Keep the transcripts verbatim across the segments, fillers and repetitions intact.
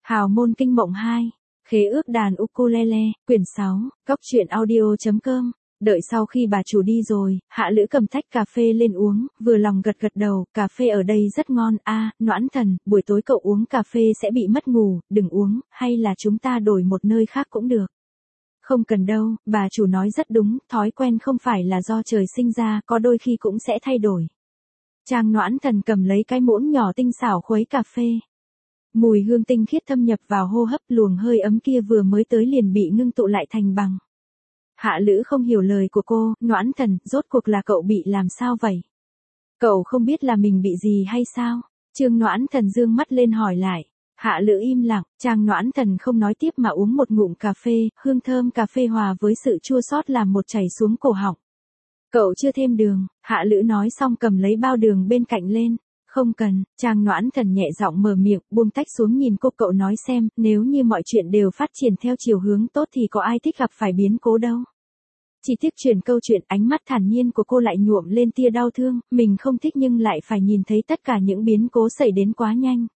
Hào môn kinh mộng hai, khế ước đàn ukulele, quyển sáu, góc truyện audio.com. Đợi sau khi bà chủ đi rồi, Hạ Lữ cầm tách cà phê lên uống, vừa lòng gật gật đầu, cà phê ở đây rất ngon, a, à, Noãn Thần, buổi tối cậu uống cà phê sẽ bị mất ngủ, đừng uống, hay là chúng ta đổi một nơi khác cũng được. Không cần đâu, bà chủ nói rất đúng, thói quen không phải là do trời sinh ra, có đôi khi cũng sẽ thay đổi. Trang Noãn Thần cầm lấy cái muỗng nhỏ tinh xảo khuấy cà phê. Mùi hương tinh khiết thâm nhập vào hô hấp, luồng hơi ấm kia vừa mới tới liền bị ngưng tụ lại thành bằng. Hạ Lữ không hiểu lời của cô, Noãn Thần, rốt cuộc là cậu bị làm sao vậy? Cậu không biết là mình bị gì hay sao? Trương Noãn Thần dương mắt lên hỏi lại. Hạ Lữ im lặng, Trang Noãn Thần không nói tiếp mà uống một ngụm cà phê, hương thơm cà phê hòa với sự chua xót làm một chảy xuống cổ họng. Cậu chưa thêm đường, Hạ Lữ nói xong cầm lấy bao đường bên cạnh lên. Không cần, Trang Noãn Thần nhẹ giọng mở miệng, buông tách xuống nhìn cô, cậu nói xem, nếu như mọi chuyện đều phát triển theo chiều hướng tốt thì có ai thích gặp phải biến cố đâu. Chỉ tiếc chuyển câu chuyện, ánh mắt thản nhiên của cô lại nhuộm lên tia đau thương, mình không thích nhưng lại phải nhìn thấy tất cả những biến cố xảy đến quá nhanh.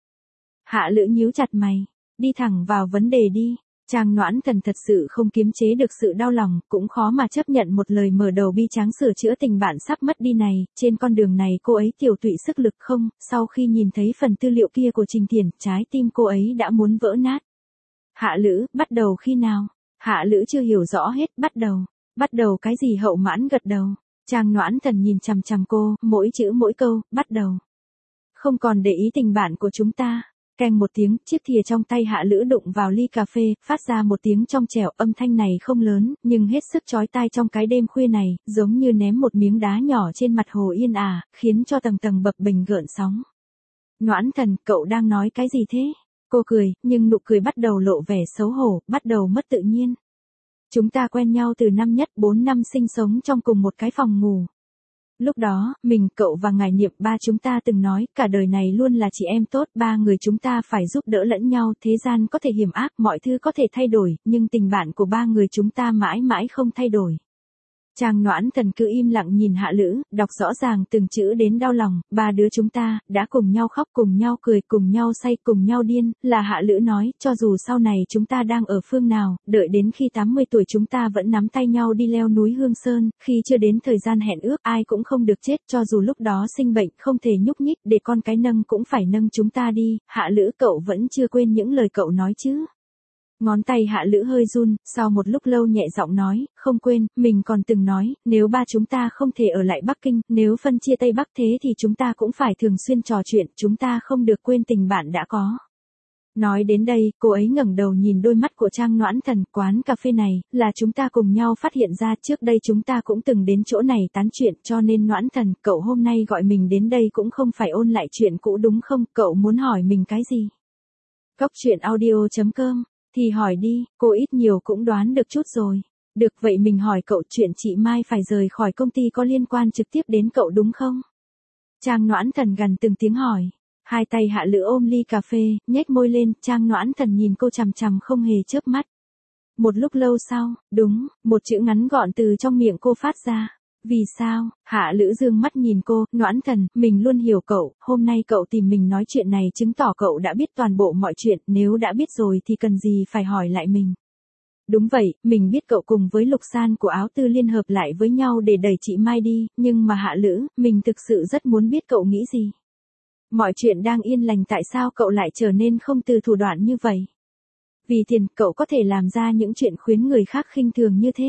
Hạ Lữ nhíu chặt mày, đi thẳng vào vấn đề đi. Trang Noãn Thần thật sự không kiềm chế được sự đau lòng, cũng khó mà chấp nhận một lời mở đầu bi tráng sửa chữa tình bạn sắp mất đi này, trên con đường này cô ấy tiểu tụy sức lực không, sau khi nhìn thấy phần tư liệu kia của Trình Thiển, trái tim cô ấy đã muốn vỡ nát. Hạ Lữ, bắt đầu khi nào? Hạ Lữ chưa hiểu rõ hết, bắt đầu, bắt đầu cái gì? Hậu Mãn gật đầu. Trang Noãn Thần nhìn chằm chằm cô, mỗi chữ mỗi câu, bắt đầu. Không còn để ý tình bạn của chúng ta. Keng một tiếng, chiếc thìa trong tay Hạ Lữ đụng vào ly cà phê, phát ra một tiếng trong trẻo, âm thanh này không lớn, nhưng hết sức chói tai trong cái đêm khuya này, giống như ném một miếng đá nhỏ trên mặt hồ yên ả, khiến cho tầng tầng bập bềnh gợn sóng. Noãn Thần, cậu đang nói cái gì thế? Cô cười, nhưng nụ cười bắt đầu lộ vẻ xấu hổ, bắt đầu mất tự nhiên. Chúng ta quen nhau từ năm nhất, bốn năm sinh sống trong cùng một cái phòng ngủ. Lúc đó, mình, cậu và ngài Niệm ba chúng ta từng nói, cả đời này luôn là chị em tốt, ba người chúng ta phải giúp đỡ lẫn nhau, thế gian có thể hiểm ác, mọi thứ có thể thay đổi, nhưng tình bạn của ba người chúng ta mãi mãi không thay đổi. Trang Noãn Thần cứ im lặng nhìn Hạ Lữ, đọc rõ ràng từng chữ đến đau lòng, ba đứa chúng ta, đã cùng nhau khóc, cùng nhau cười, cùng nhau say, cùng nhau điên, là Hạ Lữ nói, cho dù sau này chúng ta đang ở phương nào, đợi đến khi tám mươi tuổi chúng ta vẫn nắm tay nhau đi leo núi Hương Sơn, khi chưa đến thời gian hẹn ước, ai cũng không được chết, cho dù lúc đó sinh bệnh, không thể nhúc nhích, để con cái nâng cũng phải nâng chúng ta đi, Hạ Lữ cậu vẫn chưa quên những lời cậu nói chứ? Ngón tay Hạ Lữ hơi run, sau một lúc lâu nhẹ giọng nói, không quên, mình còn từng nói, nếu ba chúng ta không thể ở lại Bắc Kinh, nếu phân chia Tây Bắc thế thì chúng ta cũng phải thường xuyên trò chuyện, chúng ta không được quên tình bạn đã có. Nói đến đây, cô ấy ngẩng đầu nhìn đôi mắt của Trang Noãn Thần, quán cà phê này, là chúng ta cùng nhau phát hiện ra, trước đây chúng ta cũng từng đến chỗ này tán chuyện, cho nên Noãn Thần, cậu hôm nay gọi mình đến đây cũng không phải ôn lại chuyện cũ đúng không, cậu muốn hỏi mình cái gì? Góc truyện audio.com. Thì hỏi đi, cô ít nhiều cũng đoán được chút rồi. Được vậy mình hỏi cậu, chuyện chị Mai phải rời khỏi công ty có liên quan trực tiếp đến cậu đúng không? Trang Noãn Thần gần từng tiếng hỏi. Hai tay Hạ Lữ ôm ly cà phê, nhếch môi lên, Trang Noãn Thần nhìn cô chằm chằm không hề chớp mắt. Một lúc lâu sau, đúng, một chữ ngắn gọn từ trong miệng cô phát ra. Vì sao? Hạ Lữ dương mắt nhìn cô, Noãn Thần, mình luôn hiểu cậu, hôm nay cậu tìm mình nói chuyện này chứng tỏ cậu đã biết toàn bộ mọi chuyện, nếu đã biết rồi thì cần gì phải hỏi lại mình. Đúng vậy, mình biết cậu cùng với Lục San của Áo Tư liên hợp lại với nhau để đẩy chị Mai đi, nhưng mà Hạ Lữ, mình thực sự rất muốn biết cậu nghĩ gì. Mọi chuyện đang yên lành tại sao cậu lại trở nên không từ thủ đoạn như vậy? Vì tiền, cậu có thể làm ra những chuyện khiến người khác khinh thường như thế.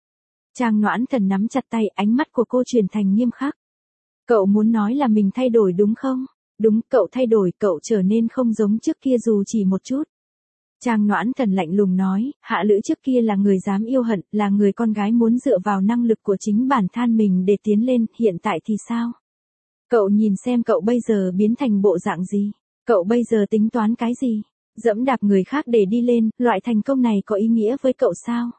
Trang Noãn Thần nắm chặt tay, ánh mắt của cô chuyển thành nghiêm khắc. Cậu muốn nói là mình thay đổi đúng không? Đúng, cậu thay đổi, cậu trở nên không giống trước kia dù chỉ một chút. Trang Noãn Thần lạnh lùng nói, Hạ Lữ trước kia là người dám yêu hận, là người con gái muốn dựa vào năng lực của chính bản thân mình để tiến lên, hiện tại thì sao? Cậu nhìn xem cậu bây giờ biến thành bộ dạng gì? Cậu bây giờ tính toán cái gì? Dẫm đạp người khác để đi lên, loại thành công này có ý nghĩa với cậu sao?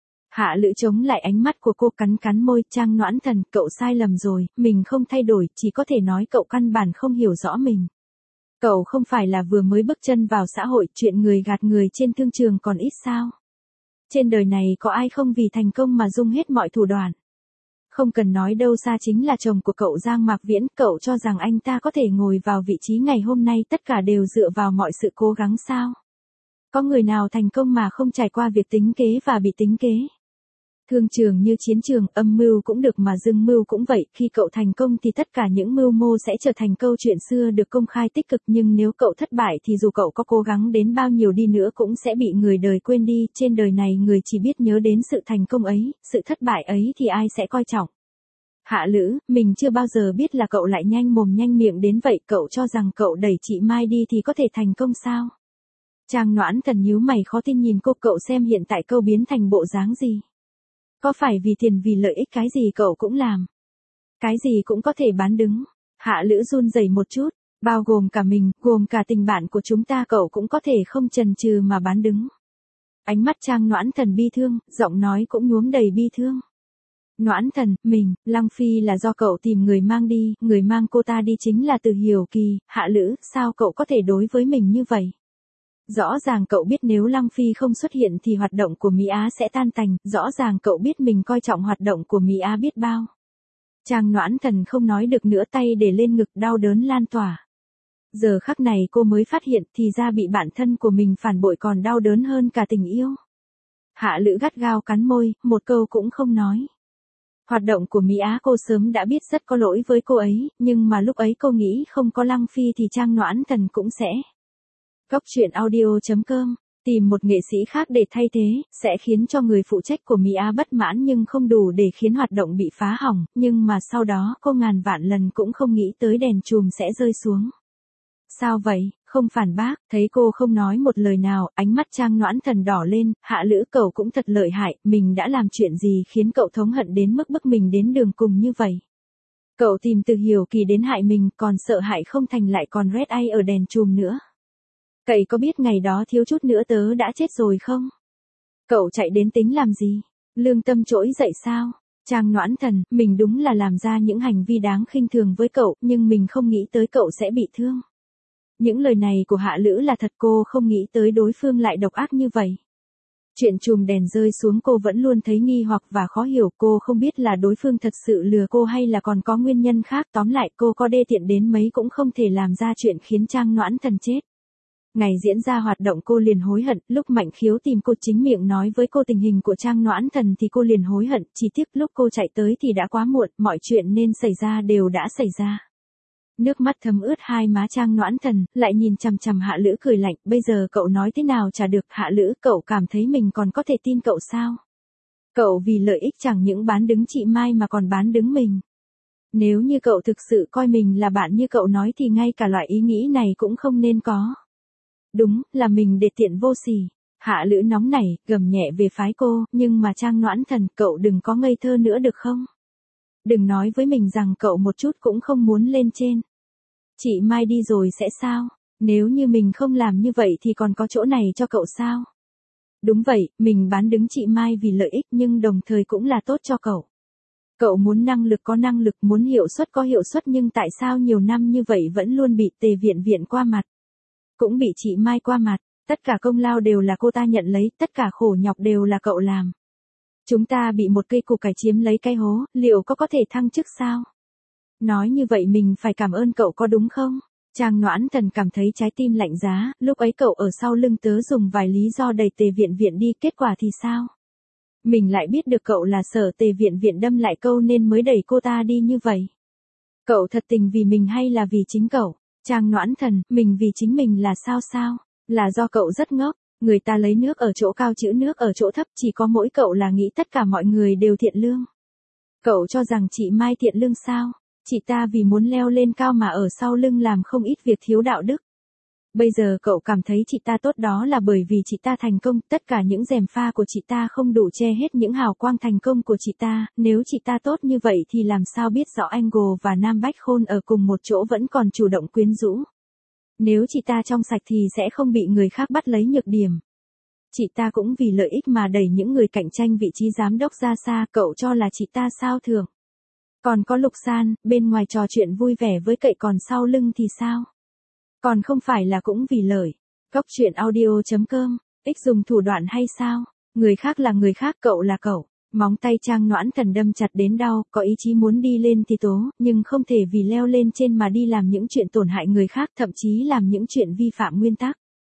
Hạ Lữ chống lại ánh mắt của cô, cắn cắn môi, Trang Noãn Thần, cậu sai lầm rồi, mình không thay đổi, chỉ có thể nói cậu căn bản không hiểu rõ mình. Cậu không phải là vừa mới bước chân vào xã hội, chuyện người gạt người trên thương trường còn ít sao? Trên đời này có ai không vì thành công mà dùng hết mọi thủ đoạn? Không cần nói đâu xa chính là chồng của cậu Giang Mạc Viễn, cậu cho rằng anh ta có thể ngồi vào vị trí ngày hôm nay tất cả đều dựa vào mọi sự cố gắng sao? Có người nào thành công mà không trải qua việc tính kế và bị tính kế? Thương trường như chiến trường, âm mưu cũng được mà dương mưu cũng vậy, khi cậu thành công thì tất cả những mưu mô sẽ trở thành câu chuyện xưa được công khai tích cực, nhưng nếu cậu thất bại thì dù cậu có cố gắng đến bao nhiêu đi nữa cũng sẽ bị người đời quên đi, trên đời này người chỉ biết nhớ đến sự thành công ấy, sự thất bại ấy thì ai sẽ coi trọng. Hạ Lữ, mình chưa bao giờ biết là cậu lại nhanh mồm nhanh miệng đến vậy, cậu cho rằng cậu đẩy chị Mai đi thì có thể thành công sao? Trang Noãn Thần nhíu mày khó tin nhìn cô, cậu xem hiện tại cậu biến thành bộ dáng gì? Có phải vì tiền vì lợi ích cái gì cậu cũng làm? Cái gì cũng có thể bán đứng. Hạ Lữ run rẩy một chút, bao gồm cả mình, gồm cả tình bạn của chúng ta cậu cũng có thể không chần chừ mà bán đứng. Ánh mắt Trang Noãn Thần bi thương, giọng nói cũng nhuốm đầy bi thương. Noãn Thần, mình, Lăng Phi là do cậu tìm người mang đi, người mang cô ta đi chính là Từ Hiểu Kỳ, Hạ Lữ, sao cậu có thể đối với mình như vậy? Rõ ràng cậu biết nếu Lăng Phi không xuất hiện thì hoạt động của Mỹ Á sẽ tan tành, rõ ràng cậu biết mình coi trọng hoạt động của Mỹ Á biết bao. Trang Noãn Thần không nói được nữa, tay để lên ngực, đau đớn lan tỏa. Giờ khắc này cô mới phát hiện thì ra bị bạn thân của mình phản bội còn đau đớn hơn cả tình yêu. Hạ Lữ gắt gao cắn môi, một câu cũng không nói. Hoạt động của Mỹ Á cô sớm đã biết rất có lỗi với cô ấy, nhưng mà lúc ấy cô nghĩ không có Lăng Phi thì Trang Noãn Thần cũng sẽ. Góc truyện audio chấm com, tìm một nghệ sĩ khác để thay thế, sẽ khiến cho người phụ trách của Mỹ Á bất mãn nhưng không đủ để khiến hoạt động bị phá hỏng, nhưng mà sau đó cô ngàn vạn lần cũng không nghĩ tới đèn chùm sẽ rơi xuống. Sao vậy, không phản bác, thấy cô không nói một lời nào, ánh mắt Trang Noãn Thần đỏ lên, Hạ Lữ cậu cũng thật lợi hại, mình đã làm chuyện gì khiến cậu thống hận đến mức bức mình đến đường cùng như vậy. Cậu tìm Từ Hiểu Kỳ đến hại mình, còn sợ hại không thành lại còn red eye ở đèn chùm nữa. Cậu có biết ngày đó thiếu chút nữa tớ đã chết rồi không? Cậu chạy đến tính làm gì? Lương tâm trỗi dậy sao? Trang Noãn Thần, mình đúng là làm ra những hành vi đáng khinh thường với cậu, nhưng mình không nghĩ tới cậu sẽ bị thương. Những lời này của Hạ Lữ là thật, cô không nghĩ tới đối phương lại độc ác như vậy. Chuyện chùm đèn rơi xuống cô vẫn luôn thấy nghi hoặc và khó hiểu, cô không biết là đối phương thật sự lừa cô hay là còn có nguyên nhân khác, tóm lại cô có đê tiện đến mấy cũng không thể làm ra chuyện khiến Trang Noãn Thần chết. Ngày diễn ra hoạt động cô liền hối hận, lúc Mạnh Khiếu tìm cô chính miệng nói với cô tình hình của Trang Noãn Thần thì cô liền hối hận, chỉ tiếc lúc cô chạy tới thì đã quá muộn, mọi chuyện nên xảy ra đều đã xảy ra. Nước mắt thấm ướt hai má Trang Noãn Thần, lại nhìn chằm chằm Hạ Lữ cười lạnh, bây giờ cậu nói thế nào chả được. Hạ Lữ, cậu cảm thấy mình còn có thể tin cậu sao? Cậu vì lợi ích chẳng những bán đứng chị Mai mà còn bán đứng mình. Nếu như cậu thực sự coi mình là bạn như cậu nói thì ngay cả loại ý nghĩ này cũng không nên có. Đúng, là mình để tiện vô sỉ. Hạ Lữ nóng nảy, gầm nhẹ về phái cô, nhưng mà Trang Noãn Thần, cậu đừng có ngây thơ nữa được không? Đừng nói với mình rằng cậu một chút cũng không muốn lên trên. Chị Mai đi rồi sẽ sao? Nếu như mình không làm như vậy thì còn có chỗ này cho cậu sao? Đúng vậy, mình bán đứng chị Mai vì lợi ích nhưng đồng thời cũng là tốt cho cậu. Cậu muốn năng lực có năng lực, muốn hiệu suất có hiệu suất, nhưng tại sao nhiều năm như vậy vẫn luôn bị Tề Viện Viện qua mặt? Cũng bị chị Mai qua mặt, tất cả công lao đều là cô ta nhận lấy, tất cả khổ nhọc đều là cậu làm. Chúng ta bị một cây củ cải chiếm lấy cái hố, liệu có có thể thăng chức sao? Nói như vậy mình phải cảm ơn cậu có đúng không? Trang Noãn Thần cảm thấy trái tim lạnh giá, lúc ấy cậu ở sau lưng tớ dùng vài lý do đẩy Tề Viện Viện đi, kết quả thì sao? Mình lại biết được cậu là sợ Tề Viện Viện đâm lại câu nên mới đẩy cô ta đi như vậy. Cậu thật tình vì mình hay là vì chính cậu? Trang Noãn Thần, mình vì chính mình là sao sao? Là do cậu rất ngốc, người ta lấy nước ở chỗ cao chữ nước ở chỗ thấp, chỉ có mỗi cậu là nghĩ tất cả mọi người đều thiện lương. Cậu cho rằng chị Mai thiện lương sao? Chị ta vì muốn leo lên cao mà ở sau lưng làm không ít việc thiếu đạo đức. Bây giờ cậu cảm thấy chị ta tốt đó là bởi vì chị ta thành công, tất cả những gièm pha của chị ta không đủ che hết những hào quang thành công của chị ta, nếu chị ta tốt như vậy thì làm sao biết rõ Angle và Nam Bách Khôn ở cùng một chỗ vẫn còn chủ động quyến rũ. Nếu chị ta trong sạch thì sẽ không bị người khác bắt lấy nhược điểm. Chị ta cũng vì lợi ích mà đẩy những người cạnh tranh vị trí giám đốc ra xa, cậu cho là chị ta sao thường. Còn có Lục San, bên ngoài trò chuyện vui vẻ với cậy còn sau lưng thì sao? Còn không phải là cũng vì lợi. Góc truyện audio chấm com, ích dùng thủ đoạn hay sao? Người khác là người khác, cậu là cậu. Móng tay Trang Noãn Thần đâm chặt đến đau, có ý chí muốn đi lên thì tố, nhưng không thể vì leo lên trên mà đi làm những chuyện tổn hại người khác, thậm chí làm những chuyện vi phạm nguyên tắc.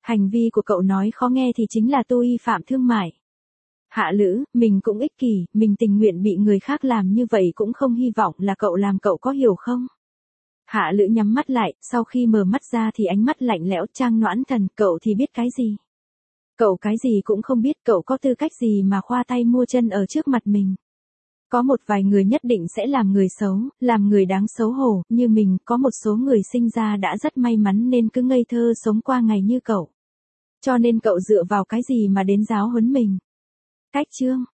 Hành vi của cậu nói khó nghe thì chính là tôi phạm thương mại. Hạ Lữ, mình cũng ích kỷ, mình tình nguyện bị người khác làm như vậy cũng không hy vọng là cậu làm, cậu có hiểu không? Hạ Lữ nhắm mắt lại, sau khi mở mắt ra thì ánh mắt lạnh lẽo. Trang Noãn Thần, cậu thì biết cái gì? Cậu cái gì cũng không biết, cậu có tư cách gì mà khoa tay mua chân ở trước mặt mình? Có một vài người nhất định sẽ làm người xấu, làm người đáng xấu hổ, như mình, có một số người sinh ra đã rất may mắn nên cứ ngây thơ sống qua ngày như cậu. Cho nên cậu dựa vào cái gì mà đến giáo huấn mình? Cách chương